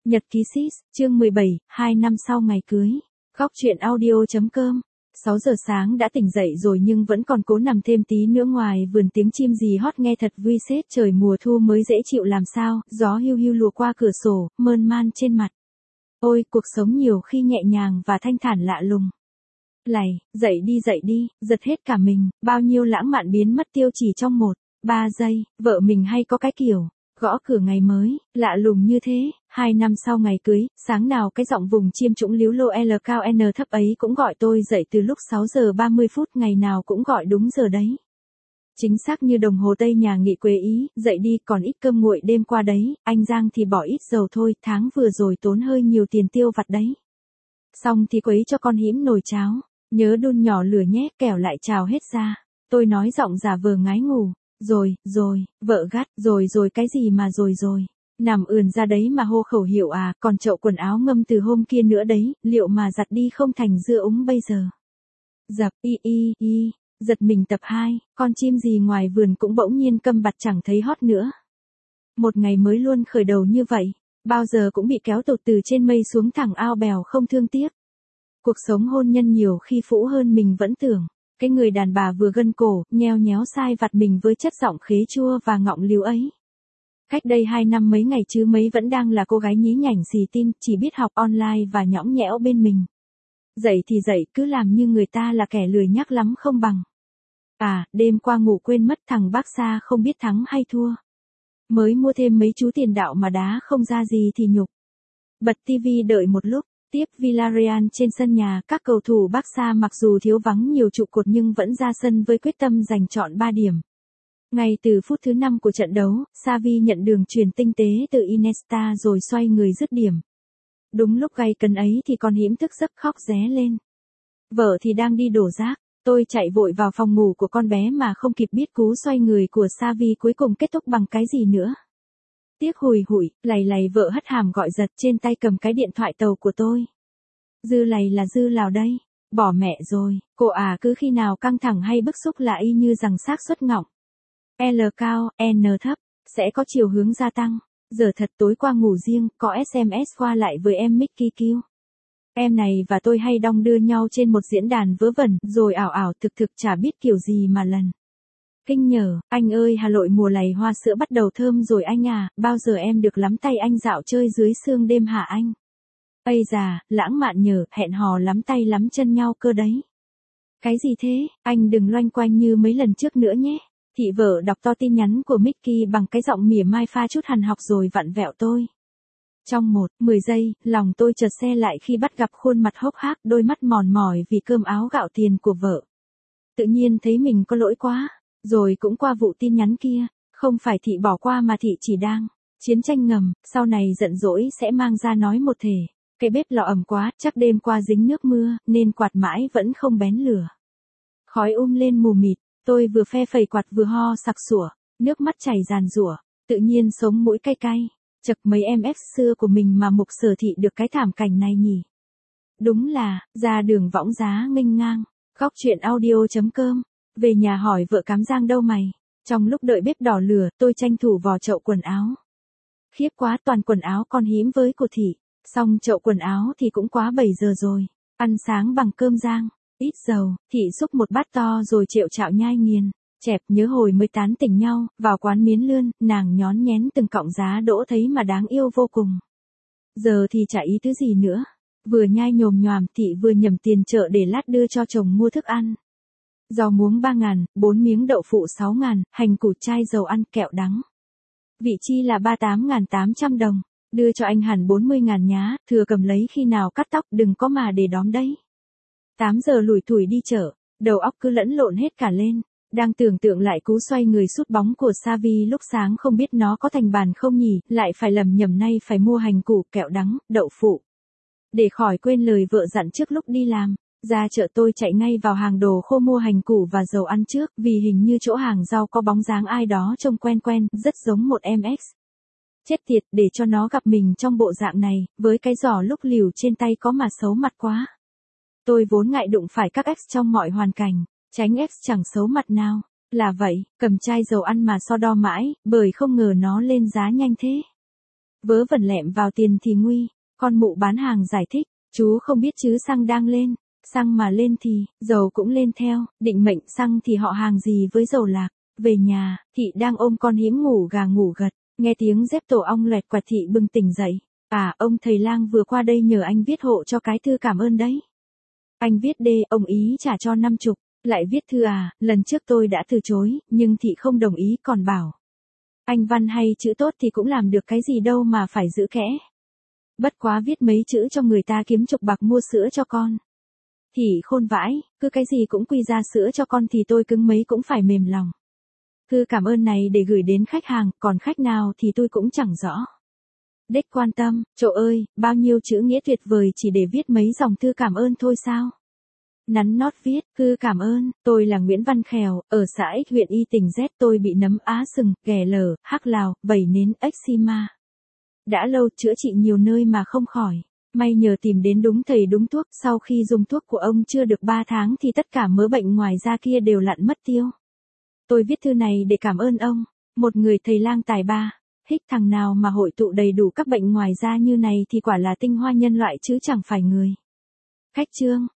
Nhật ký sis, chương 17, 2 năm sau ngày cưới. Góc truyện audio.com. 6 giờ sáng đã tỉnh dậy rồi nhưng vẫn còn cố nằm thêm tí nữa, ngoài vườn tiếng chim gì hót nghe thật vui sết, trời mùa thu mới dễ chịu làm sao, gió hiu hiu lùa qua cửa sổ, mơn man trên mặt. Ôi, cuộc sống nhiều khi nhẹ nhàng và thanh thản lạ lùng. Dậy đi, giật hết cả mình, bao nhiêu lãng mạn biến mất tiêu chỉ trong 1-3 giây, vợ mình hay có cái kiểu gõ cửa ngày mới, lạ lùng như thế. 2 năm sau ngày cưới, sáng nào cái giọng vùng chiêm trũng líu lo L cao N thấp ấy cũng gọi tôi dậy từ lúc 6 giờ 30 phút, ngày nào cũng gọi đúng giờ đấy. Chính xác như đồng hồ Tây nhà nghị Quế Ý, dậy đi, còn ít cơm nguội đêm qua đấy, anh Giang thì bỏ ít dầu thôi, tháng vừa rồi tốn hơi nhiều tiền tiêu vặt đấy. Xong thì quấy cho con hĩm nồi cháo, nhớ đun nhỏ lửa nhé, kẻo lại trào hết ra. Tôi nói giọng giả vờ ngái ngủ. Rồi, vợ gắt, rồi cái gì mà rồi. Nằm ườn ra đấy mà hô khẩu hiệu à, còn chậu quần áo ngâm từ hôm kia nữa đấy, liệu mà giặt đi không thành dưa úng bây giờ. Dập, giật mình. Tập 2, con chim gì ngoài vườn cũng bỗng nhiên câm bặt chẳng thấy hót nữa. Một ngày mới luôn khởi đầu như vậy, bao giờ cũng bị kéo tụt từ trên mây xuống thẳng ao bèo không thương tiếc. Cuộc sống hôn nhân nhiều khi phũ hơn mình vẫn tưởng. Cái người đàn bà vừa gân cổ, nheo nhéo sai vặt mình với chất giọng khế chua và ngọng líu ấy. Cách đây 2 năm mấy ngày chứ mấy vẫn đang là cô gái nhí nhảnh xì tin, chỉ biết học online và nhõng nhẽo bên mình. Dậy thì dậy, cứ làm như người ta là kẻ lười nhác lắm không bằng. À, đêm qua ngủ quên mất, thằng bác xa không biết thắng hay thua. Mới mua thêm mấy chú tiền đạo mà đá không ra gì thì nhục. Bật tivi đợi một lúc. Tiếp Villarreal trên sân nhà, các cầu thủ Barca mặc dù thiếu vắng nhiều trụ cột nhưng vẫn ra sân với quyết tâm giành trọn 3 điểm. Ngay từ phút thứ 5 của trận đấu, Xavi nhận đường chuyền tinh tế từ Iniesta rồi xoay người dứt điểm. Đúng lúc gay cấn ấy thì con hĩm thức giấc khóc ré lên. Vợ thì đang đi đổ rác, tôi chạy vội vào phòng ngủ của con bé mà không kịp biết cú xoay người của Xavi cuối cùng kết thúc bằng cái gì nữa. Tiếc hùi hụi, lầy vợ hất hàm gọi giật, trên tay cầm cái điện thoại tàu của tôi. Dư lầy là dư lào đây, bỏ mẹ rồi, cô à, cứ khi nào căng thẳng hay bức xúc là y như rằng xác suất ngọng. L cao, N thấp, sẽ có chiều hướng gia tăng. Giờ thật, tối qua ngủ riêng, có SMS qua lại với em Mickey Q. Em này và tôi hay đong đưa nhau trên một diễn đàn vớ vẩn, rồi ảo thực chả biết kiểu gì mà lần. Kinh nhờ, anh ơi Hà Nội mùa lầy hoa sữa bắt đầu thơm rồi anh à, bao giờ em được lắm tay anh dạo chơi dưới sương đêm hả anh? Ây già, lãng mạn nhờ, hẹn hò lắm tay lắm chân nhau cơ đấy. Cái gì thế, anh đừng loanh quanh như mấy lần trước nữa nhé. Thị vợ đọc to tin nhắn của Mickey bằng cái giọng mỉa mai pha chút hằn học rồi vặn vẹo tôi. Trong 1-10 giây, lòng tôi chợt se lại khi bắt gặp khuôn mặt hốc hác, đôi mắt mòn mỏi vì cơm áo gạo tiền của vợ. Tự nhiên thấy mình có lỗi quá. Rồi cũng qua vụ tin nhắn kia, không phải thị bỏ qua mà thị chỉ đang chiến tranh ngầm, sau này giận dỗi sẽ mang ra nói một thể. Cái bếp lò ẩm quá, chắc đêm qua dính nước mưa, nên quạt mãi vẫn không bén lửa. Khói lên mù mịt, tôi vừa phe phẩy quạt vừa ho sặc sủa, nước mắt chảy ràn rủa, tự nhiên sống mũi cay cay. Chật, mấy em F xưa của mình mà Mục Sở Thị được cái thảm cảnh này nhỉ. Đúng là, ra đường võng giá nghênh ngang. Góc truyện audio.com. Về nhà hỏi vợ cám giang đâu mày. Trong lúc đợi bếp đỏ lửa, tôi tranh thủ vò chậu quần áo. Khiếp quá, toàn quần áo con hím với của thị. Xong chậu quần áo thì cũng quá 7 giờ rồi. Ăn sáng bằng cơm rang, ít dầu, thị xúc một bát to rồi trệu chạo nhai nghiền. Chẹp, nhớ hồi mới tán tỉnh nhau, vào quán miến lươn, nàng nhón nhén từng cọng giá đỗ thấy mà đáng yêu vô cùng. Giờ thì chả ý thứ gì nữa. Vừa nhai nhồm nhoàm, thị vừa nhẩm tiền chợ để lát đưa cho chồng mua thức ăn. Rau muống 3.000, 4 miếng đậu phụ 6.000, hành củ chai dầu ăn, kẹo đắng. Vị chi là 38.800 đồng, đưa cho anh hẳn 40.000 nhá, thừa cầm lấy khi nào cắt tóc, đừng có mà để đóm đấy. 8 giờ lủi thủi đi chợ, đầu óc cứ lẫn lộn hết cả lên, đang tưởng tượng lại cú xoay người sút bóng của Xavi lúc sáng không biết nó có thành bàn không nhỉ, lại phải lầm nhầm nay phải mua hành củ, kẹo đắng, đậu phụ. Để khỏi quên lời vợ dặn trước lúc đi làm. Ra chợ tôi chạy ngay vào hàng đồ khô mua hành củ và dầu ăn trước, vì hình như chỗ hàng rau có bóng dáng ai đó trông quen, rất giống một em X. Chết tiệt, để cho nó gặp mình trong bộ dạng này, với cái giỏ lúc liều trên tay có mà xấu mặt quá. Tôi vốn ngại đụng phải các X trong mọi hoàn cảnh, tránh X chẳng xấu mặt nào. Là vậy, cầm chai dầu ăn mà so đo mãi, bởi không ngờ nó lên giá nhanh thế. Vớ vẩn lẹm vào tiền thì nguy. Con mụ bán hàng giải thích, chú không biết chứ xăng đang lên. Xăng mà lên thì, dầu cũng lên theo, định mệnh xăng thì họ hàng gì với dầu lạc. Về nhà, thị đang ôm con hiếm ngủ gà ngủ gật, nghe tiếng dép tổ ong loẹt quạt thị bừng tỉnh dậy. À, ông thầy lang vừa qua đây nhờ anh viết hộ cho cái thư cảm ơn đấy. Anh viết đê, ông ý trả cho 50, lại viết thư à, lần trước tôi đã từ chối, nhưng thị không đồng ý còn bảo. Anh văn hay chữ tốt thì cũng làm được cái gì đâu mà phải giữ kẽ. Bất quá viết mấy chữ cho người ta kiếm chục bạc mua sữa cho con. Thì khôn vãi, cứ cái gì cũng quy ra sữa cho con thì tôi cứng mấy cũng phải mềm lòng. Thư cảm ơn này để gửi đến khách hàng, còn khách nào thì tôi cũng chẳng rõ. Đếch quan tâm, trời ơi, bao nhiêu chữ nghĩa tuyệt vời chỉ để viết mấy dòng thư cảm ơn thôi sao? Nắn nót viết, thư cảm ơn, tôi là Nguyễn Văn Khèo, ở xã X huyện Y tỉnh Z tôi bị nấm á sừng, ghẻ lở, hắc lào, vẩy nến, eczema. Đã lâu chữa trị nhiều nơi mà không khỏi. May nhờ tìm đến đúng thầy đúng thuốc, sau khi dùng thuốc của ông chưa được 3 tháng thì tất cả mớ bệnh ngoài da kia đều lặn mất tiêu. Tôi viết thư này để cảm ơn ông, một người thầy lang tài ba. Hích thằng nào mà hội tụ đầy đủ các bệnh ngoài da như này thì quả là tinh hoa nhân loại chứ chẳng phải người. Khách chương.